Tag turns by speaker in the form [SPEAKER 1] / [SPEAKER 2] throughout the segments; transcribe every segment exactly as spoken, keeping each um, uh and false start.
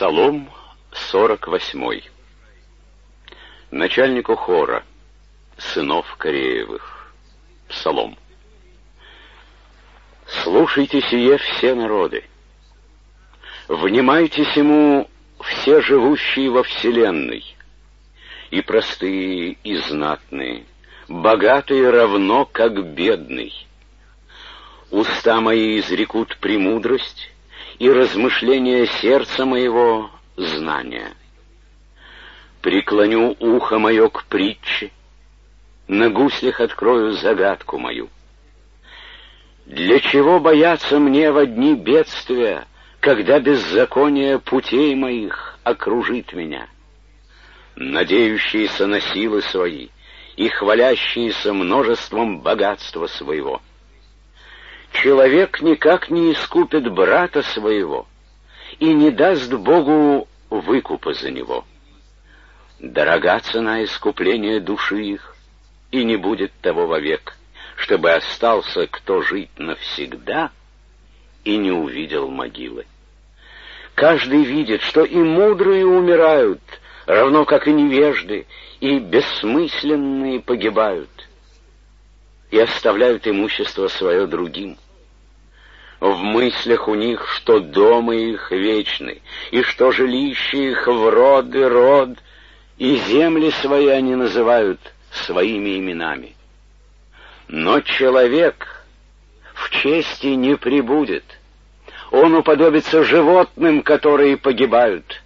[SPEAKER 1] Псалом сорок восьмой. Начальнику хора, сынов Кореевых. Псалом. Слушайте сие все народы, внимайте сему все живущие во вселенной, и простые, и знатные, богатые равно, как бедный. Уста мои изрекут премудрость, и размышления сердца моего — знания. Преклоню ухо мое к притче, на гуслях открою загадку мою. Для чего бояться мне во дни бедствия, когда беззаконие путей моих окружит меня? Надеющиеся на силы свои и хвалящиеся множеством богатства своего. Человек никак не искупит брата своего и не даст Богу выкупа за него. Дорога цена искупления души их, и не будет того вовек, чтобы остался кто жить навсегда и не увидел могилы. Каждый видит, что и мудрые умирают, равно как и невежды, и бессмысленные погибают, и оставляют имущество свое другим. В мыслях у них, что дома их вечны, и что жилище их в род и род, и земли свои они называют своими именами. Но человек в чести не пребудет, он уподобится животным, которые погибают.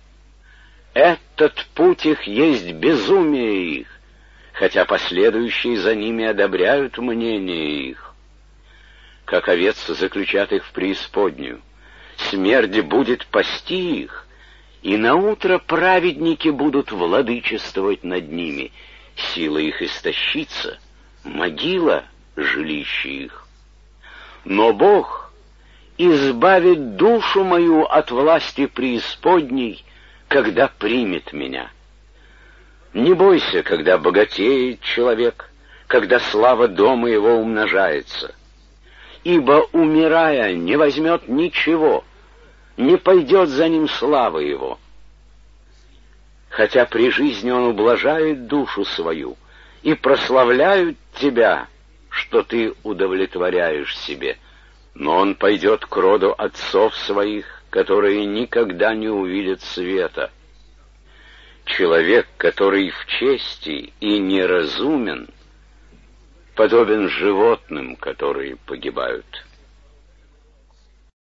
[SPEAKER 1] Этот путь их есть безумие их, хотя последующие за ними одобряют мнение их. Как овец заключат их в преисподнюю, смерть будет пасти их, и наутро праведники будут владычествовать над ними, сила их истощится, могила — жилище их. Но Бог избавит душу мою от власти преисподней, когда примет меня. Не бойся, когда богатеет человек, когда слава дома его умножается, ибо, умирая, не возьмет ничего, не пойдет за ним слава его. Хотя при жизни он ублажает душу свою и прославляют тебя, что ты удовлетворяешь себе, но он пойдет к роду отцов своих, которые никогда не увидят света. Человек, который в чести и неразумен, подобен животным, которые погибают.